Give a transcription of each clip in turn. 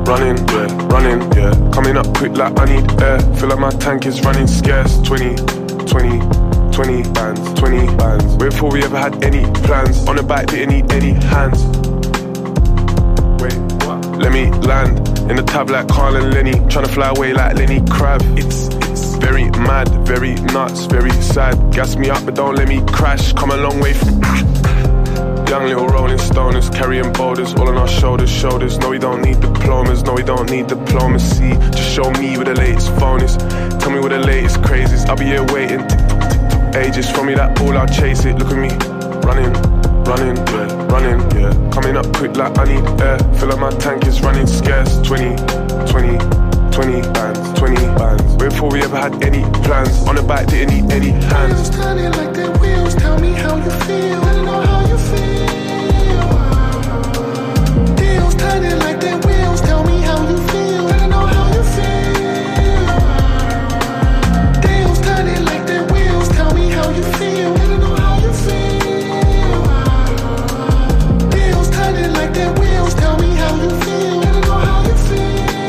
running, yeah. Coming up quick like I need air. Feel like my tank is running scarce. 20 bands. Way before we ever had any plans. On the bike, didn't need any hands. Wait, what? Let me land in the tab like Carl and Lenny. Tryna fly away like Lenny Crab. It's very mad, very nuts, very sad. Gas me up but don't let me crash. Come a long way from young little rolling stoners, carrying boulders all on our shoulders. No, we don't need diplomas, no, we don't need diplomacy. Just show me where the latest phone is. Tell me where the latest craze is. I'll be here waiting ages. For me that ball, I'll chase it. Look at me, running, yeah. Coming up quick like I need air. Feel like my tank is running scarce. 20 bands. Way before we ever had any plans. On the bike, didn't need any hands. Wheels turning like their wheels. Tell me how you feel. Let me know how you feel. Wheels turning like their wheels. Tell me how you feel. Let me know how you feel. Wheels turning like their wheels. Tell me how you feel. Let me know how you feel. Wheels turning like their wheels. Tell me how you feel. Let me know how you feel.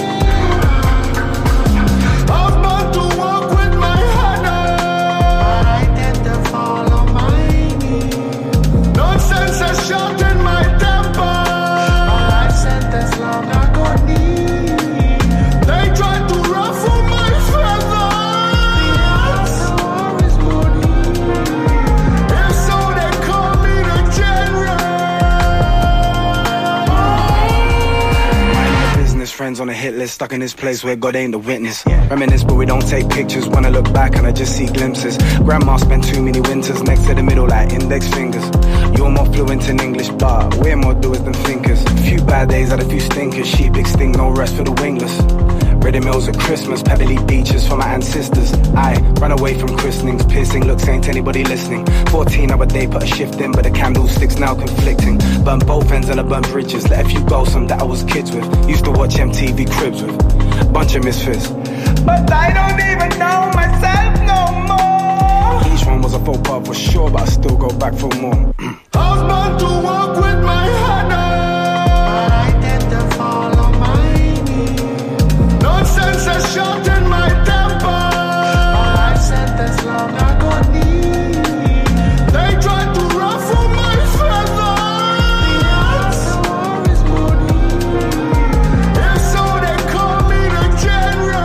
On a hit list, stuck in this place where God ain't the witness. Reminisce, but we don't take pictures. When I look back and I just see glimpses. Grandma spent too many winters next to the middle like index fingers. You're more fluent in English, but we're more doers than thinkers. Few bad days had a few stinkers. Sheep extinct, no rest for the wingless. Ready meals at Christmas, pebbly beaches for my ancestors. I run away from christenings, piercing looks ain't anybody listening. 14-hour day, put a shift in, but the candlesticks now conflicting. Burn both ends and I burn bridges, let a few go, some that I was kids with. Used to watch MTV Cribs with bunch of misfits, but I don't even know myself no more. Each one was a faux pas for sure, but I still go back for more. I was born to walk with my head up, but I tend to follow my knees. Nonsense has shortened my temper. My life sentence long agony. They tried to ruffle my feathers. The answer is money. If so, they call me the general.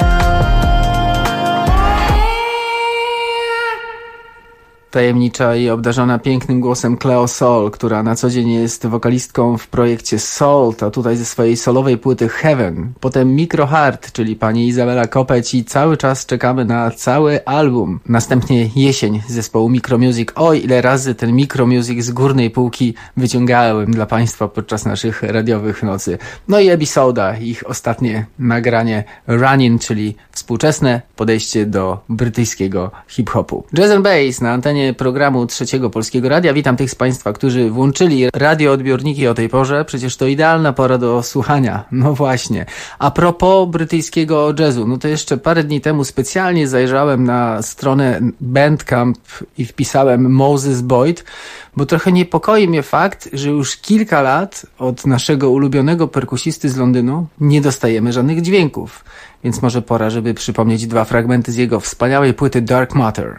Tajemnicza i obdarzona pięknym głosem Cleo Sol, która na co dzień jest wokalistką w projekcie Salt, a tutaj ze swojej solowej płyty Heaven. Potem Micro Heart, czyli pani Izabela Kopeć i cały czas czekamy na cały album. Następnie jesień zespołu Micro Music. Oj, ile razy ten Micro Music z górnej półki wyciągałem dla państwa podczas naszych radiowych nocy. No i Episoda, ich ostatnie nagranie Running, czyli współczesne podejście do brytyjskiego hip-hopu. Jazz and Bass na antenie programu Trzeciego Polskiego Radia. Witam tych z państwa, którzy włączyli radioodbiorniki o tej porze. Przecież to idealna pora do słuchania. No właśnie. A propos brytyjskiego jazzu, no to jeszcze parę dni temu specjalnie zajrzałem na stronę Bandcamp i wpisałem Moses Boyd, bo trochę niepokoi mnie fakt, że już kilka lat od naszego ulubionego perkusisty z Londynu nie dostajemy żadnych dźwięków. Więc może pora, żeby przypomnieć dwa fragmenty z jego wspaniałej płyty Dark Matter.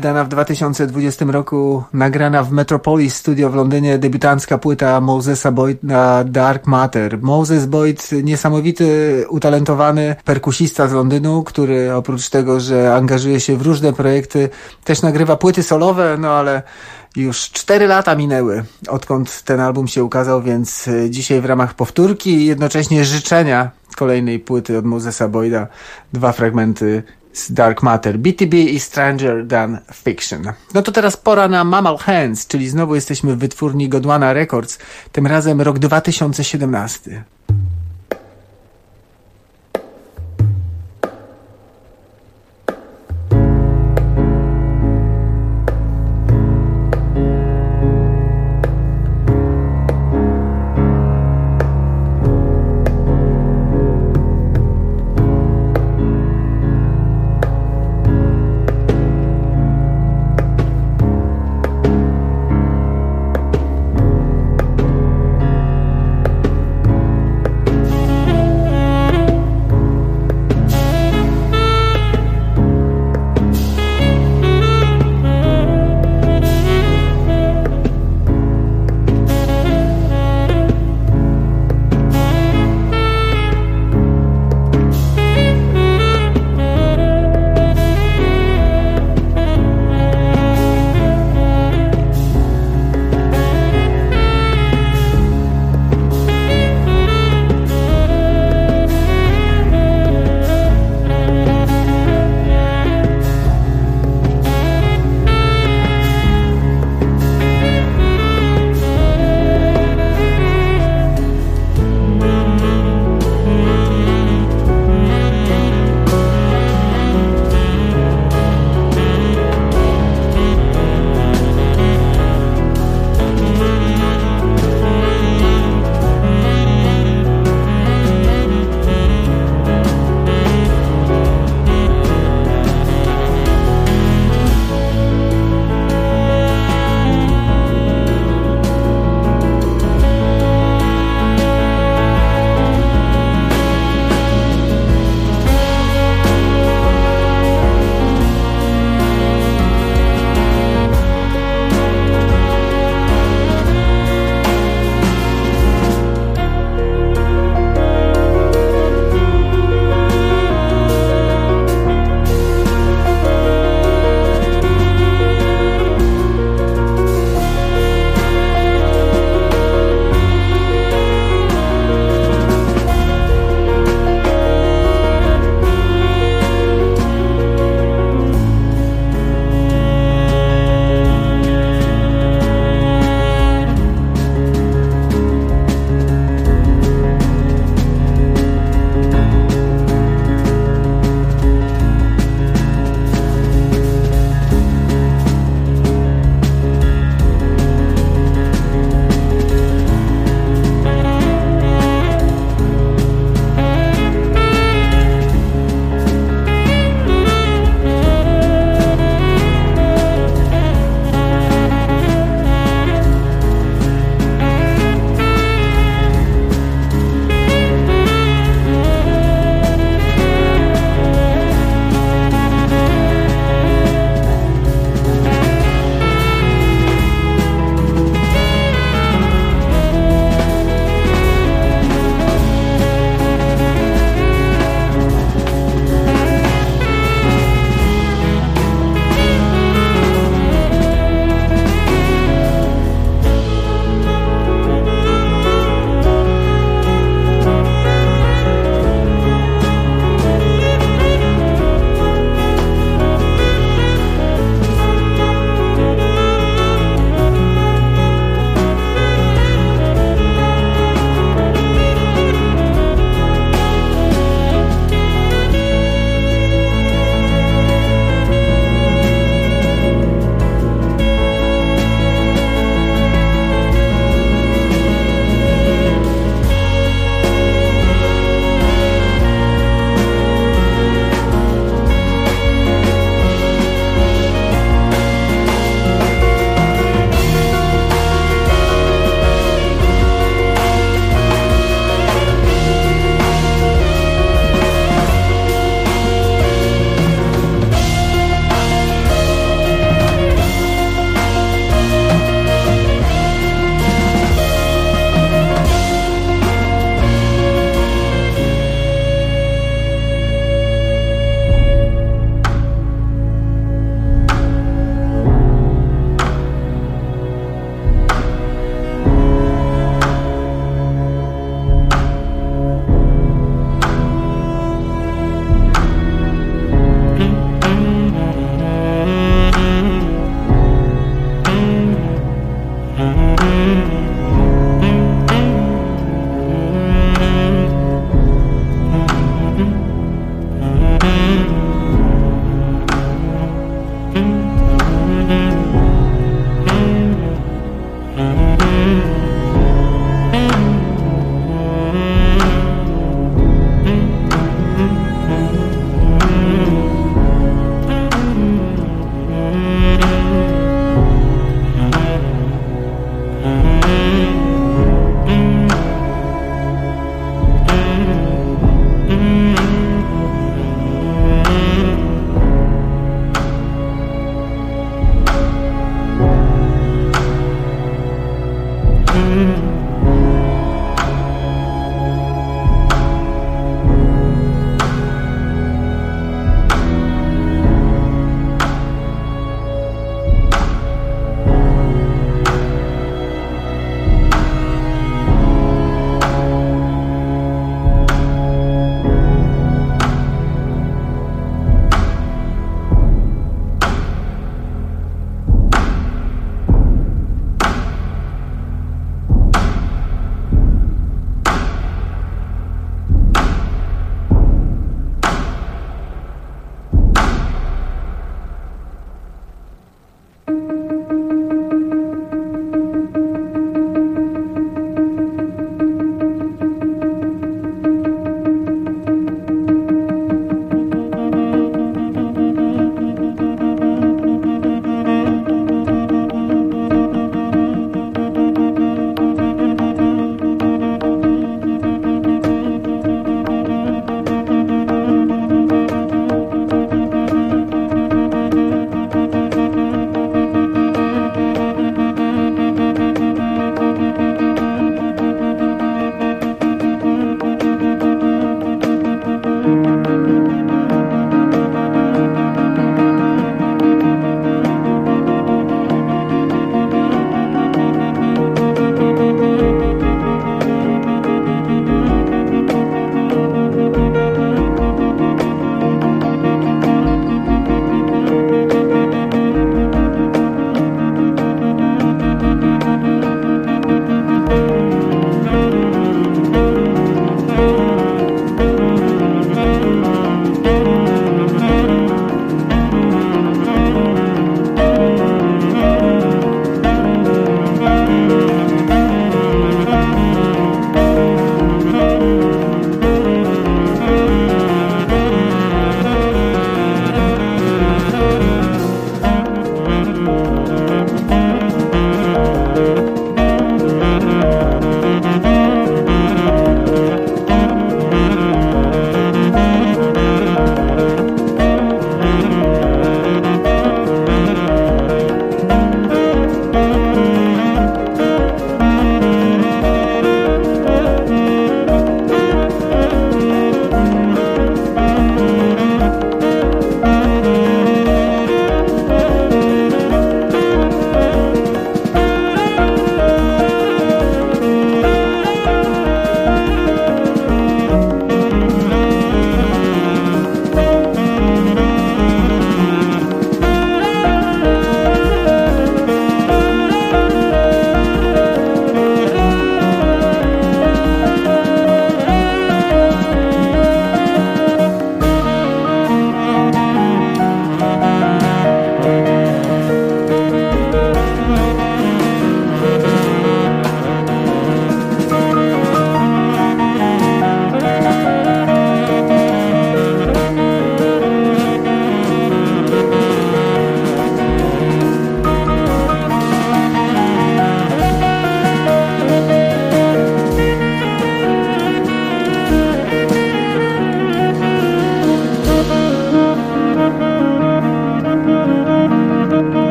wydana w 2020 roku, nagrana w Metropolis Studio w Londynie, debiutancka płyta Mosesa Boyda Dark Matter. Moses Boyd, niesamowity, utalentowany perkusista z Londynu, który oprócz tego, że angażuje się w różne projekty, też nagrywa płyty solowe, no ale już 4 lata minęły, odkąd ten album się ukazał, więc dzisiaj w ramach powtórki i jednocześnie życzenia kolejnej płyty od Mosesa Boyda 2 fragmenty z Dark Matter, BTB i Stranger Than Fiction. No to teraz pora na Mammal Hands, czyli znowu jesteśmy w wytwórni Godwana Records, tym razem rok 2017.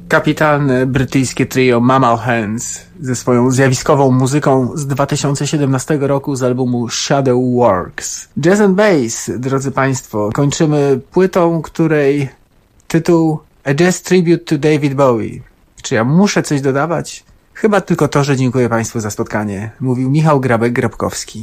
Kapitalne brytyjskie trio Mammal Hands ze swoją zjawiskową muzyką z 2017 roku z albumu Shadow Works. Jazz and Bass, drodzy Państwo, kończymy płytą, której tytuł A Jazz Tribute to David Bowie. Czy ja muszę coś dodawać? Chyba tylko to, że dziękuję Państwu za spotkanie. Mówił Michał Grabek-Grabkowski.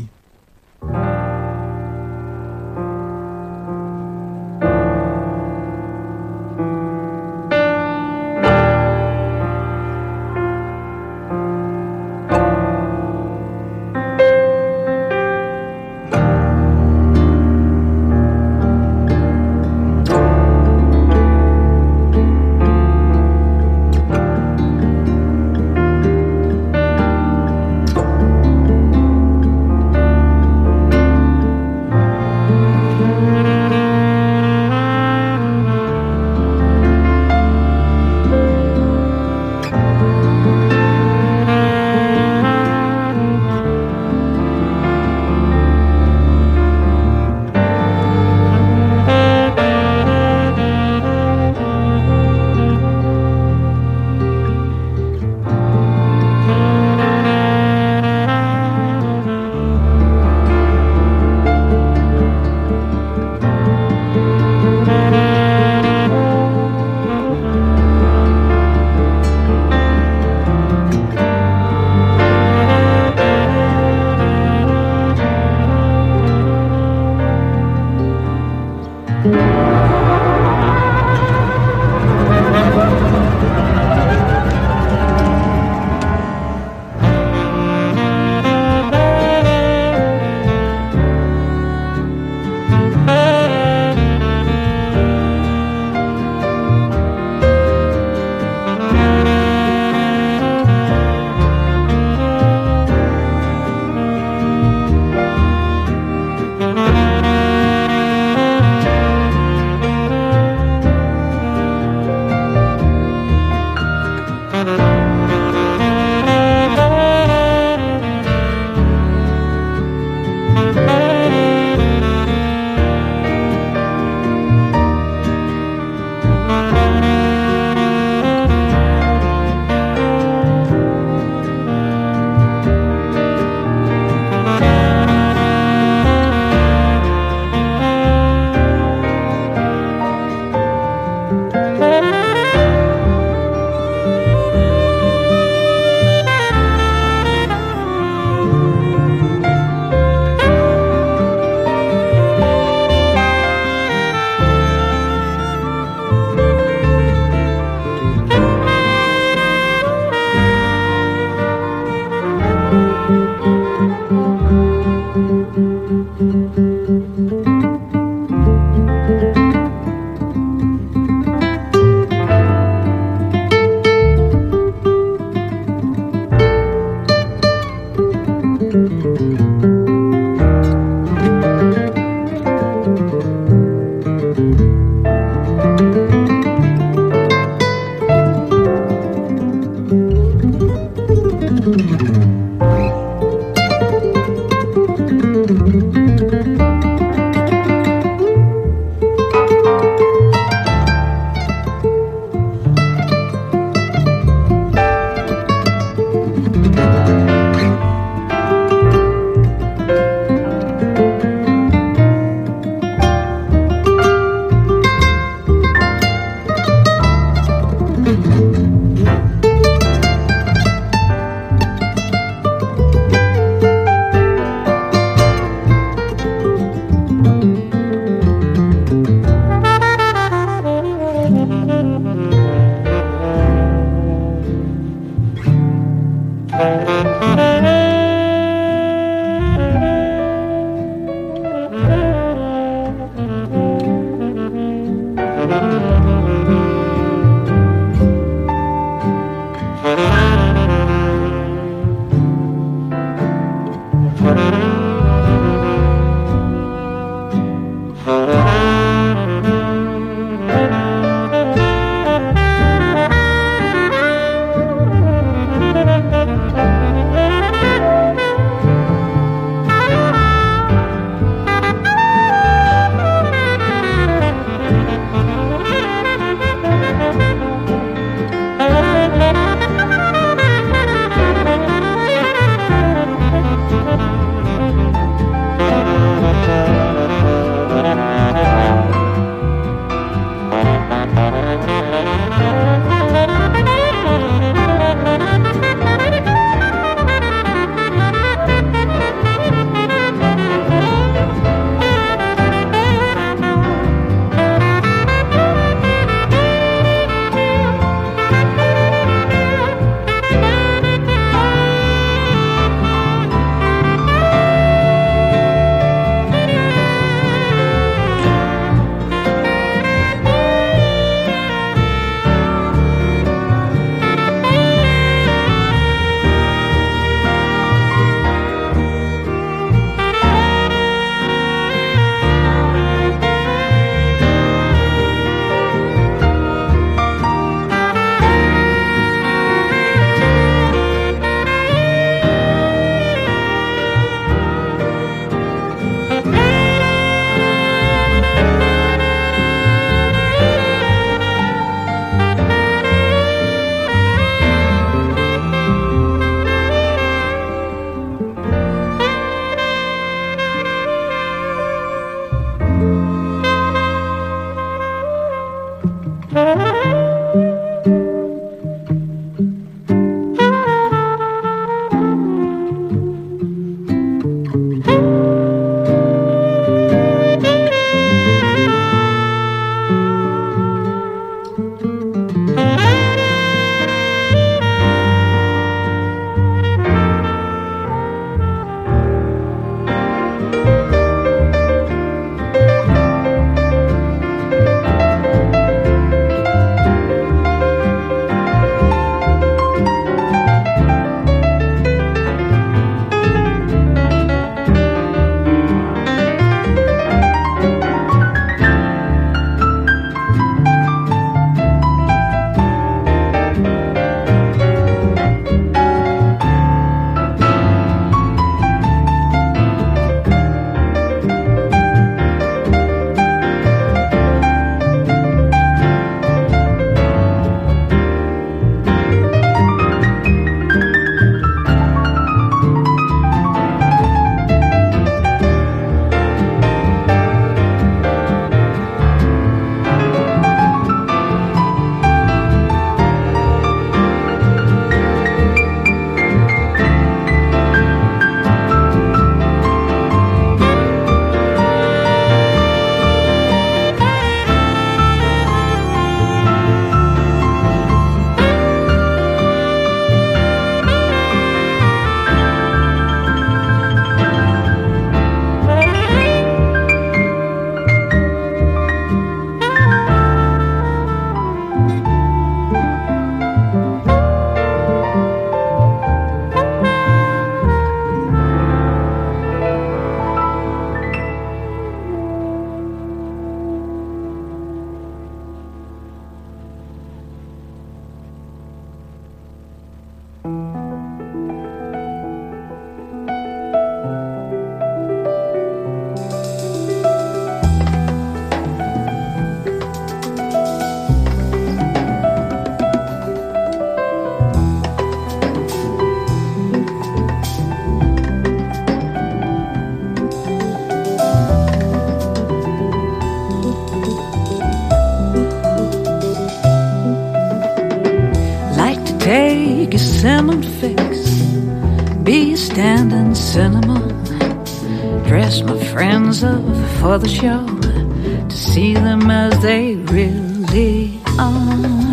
cinnamon fix, be a standing cinema. Dress my friends up for the show to see them as they really are.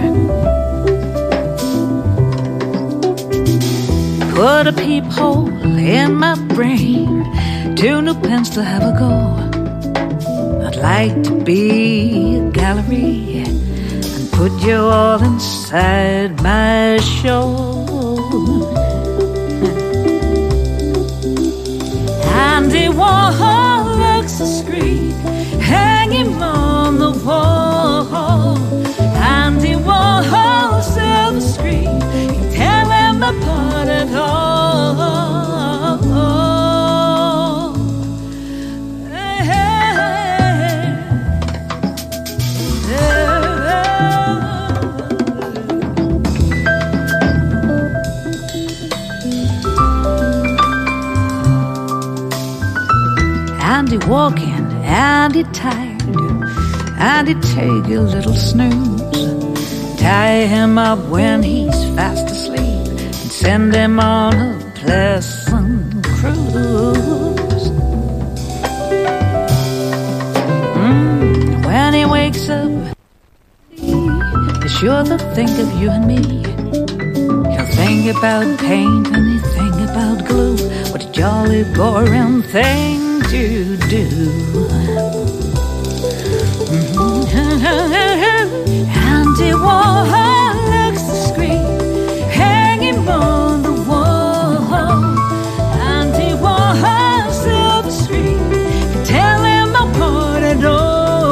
Put a peephole in my brain, 2 new pens to have a go. I'd like to be a gallery and put you all inside my show. Andy Warhol looks discreet, hanging on the wall. Andy Warhol sells the screen, can tear them apart at all. Andy walking, Andy tired, Andy take a little snooze. Tie him up when he's fast asleep and send him on a pleasant cruise. When he wakes up, he's sure to think of you and me. He'll think about paint and he'll think about glue. What a jolly boring thing to do. Andy Warhol looks discreet, hanging on the wall. Andy Warhol sells the screen, can tell him apart at all.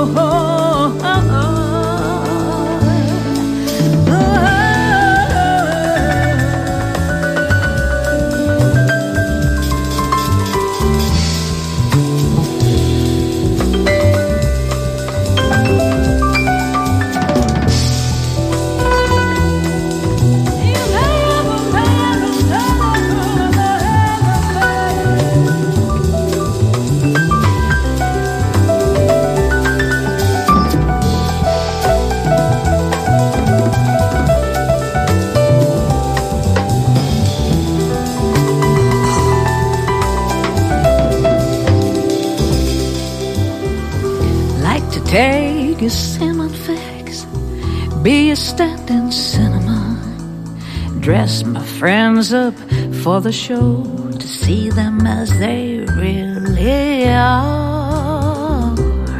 Take a cinnamon fix, be a standing cinema. Dress my friends up for the show to see them as they really are.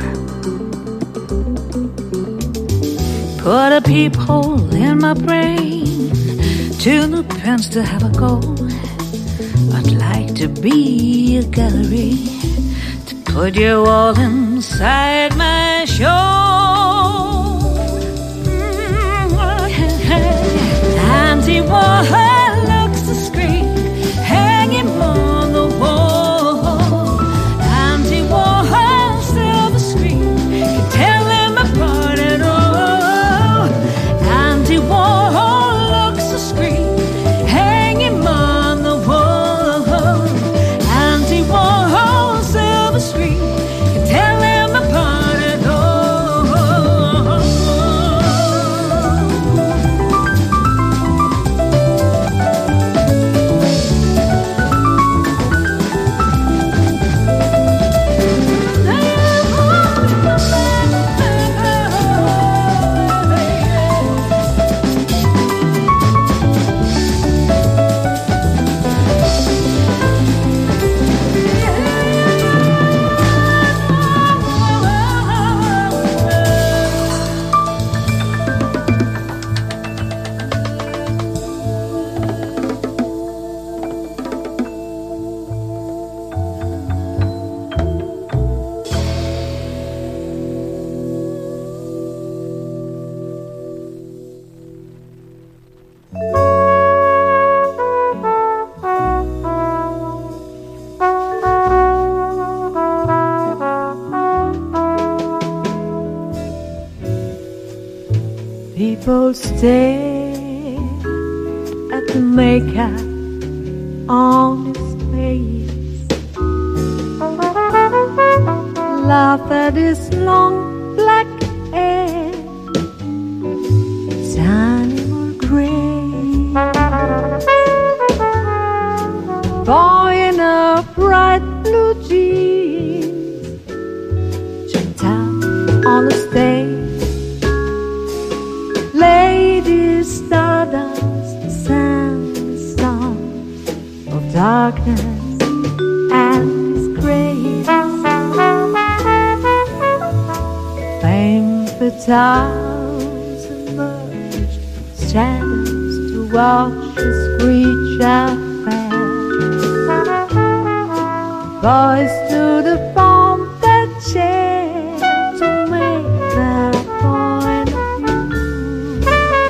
Put a peephole in my brain, 2 new pens to have a go. I'd like to be a gallery, put you all inside my show. Andy Warhol looks discreet, hanging on the wall. Andy Warhol sells the screen, can tell him apart at all. Andy Warhol looks discreet, hanging on the wall. Andy Warhol sells the screen, can tell him apart at all. People stare at the makeup on his face, laugh at his long black hair, it's animal gray. blue jeans, jumped out on the stage. Lady Stardust sang a song of darkness and disgrace. Fame fatales emerged, shadows to watch us screech our boys stood upon the chair to make their point of view.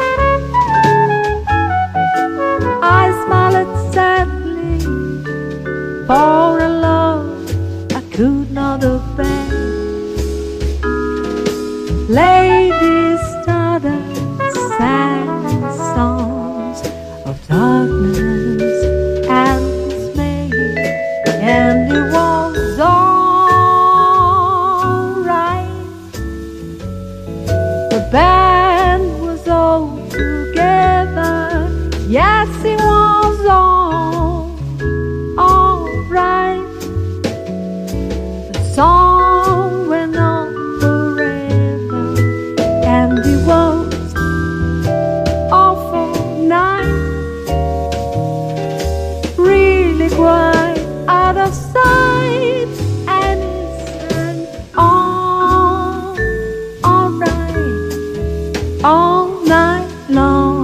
I smiled sadly for a love I could not obey. Lady Stardust sang songs of darkness and dismay, and it was alright. The band was all together. Yes, it was alright. The song went on forever, and it was awful night. Really quite out of sight, and it sang alright all night long.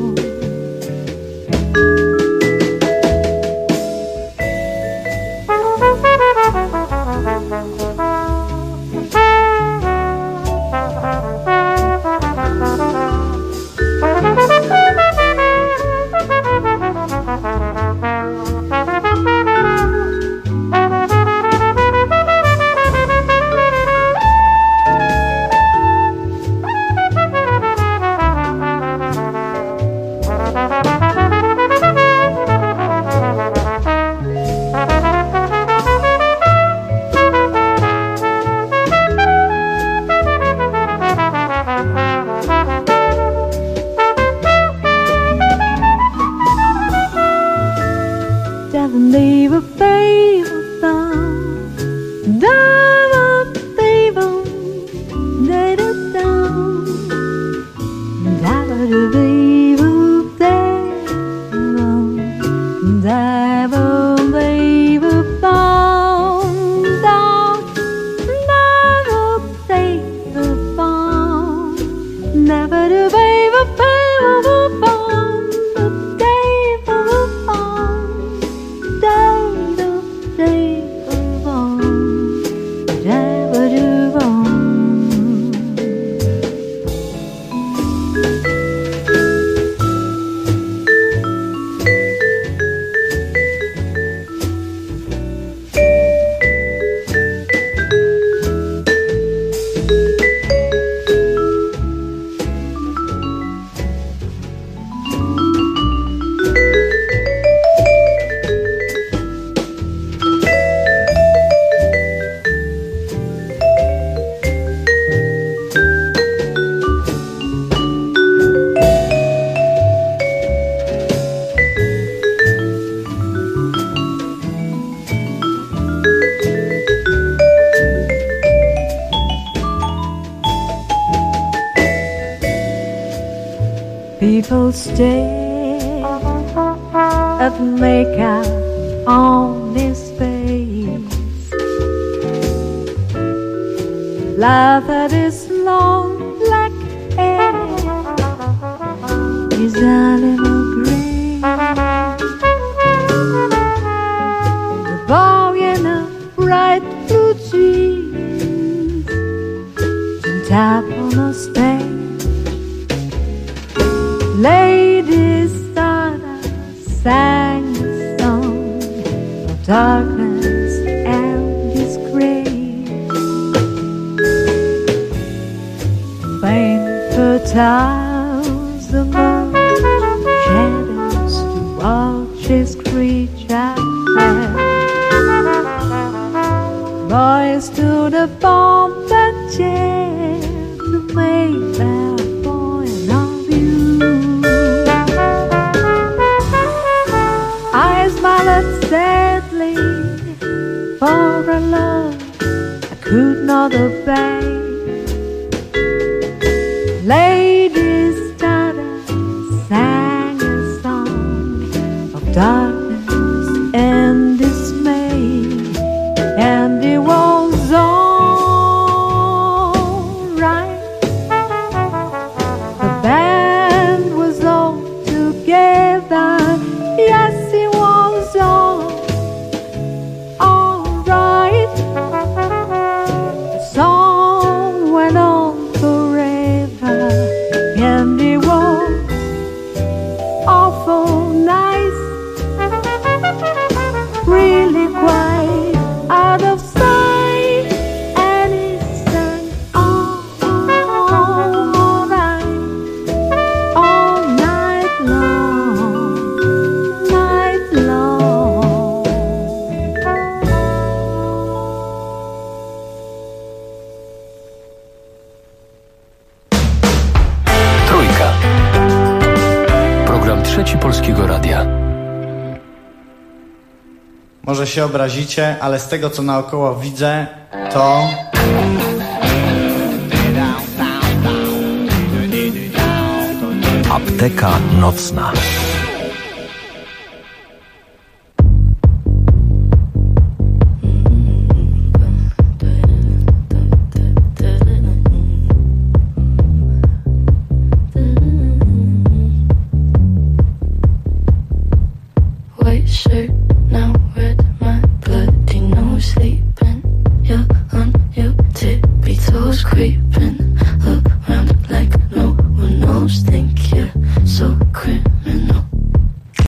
Doesn't leave a favor found. Never favor, let it down. Never the favor down. Never favor found. Never favor found. Never the favor found. People stare at the makeup on his face, laugh at his long black hair, his animal grace, the boy in a bright blue jeans, and tap on a stage. Lady Stardust sang a song of darkness and disgrace. Fame fatales emerged, shadows to watch his creature fled. Boys stood upon the chair to make their point of view. I smiled sadly for a love I could not obey. Lady Stardust sang a song of darkness and dismay, and it was all right. The band was all together. Yes, it was all right. The song went on forever, and it was awful nice, really quite out of sight, and it sang all night, all night long, night long. Trójka. Program Trzeci Polskiego Radia. Może się obrazicie, ale z tego co naokoło widzę, to... Apteka nocna. White shirt, now red, my bloody nose sleeping. You're on your tippy toes creeping.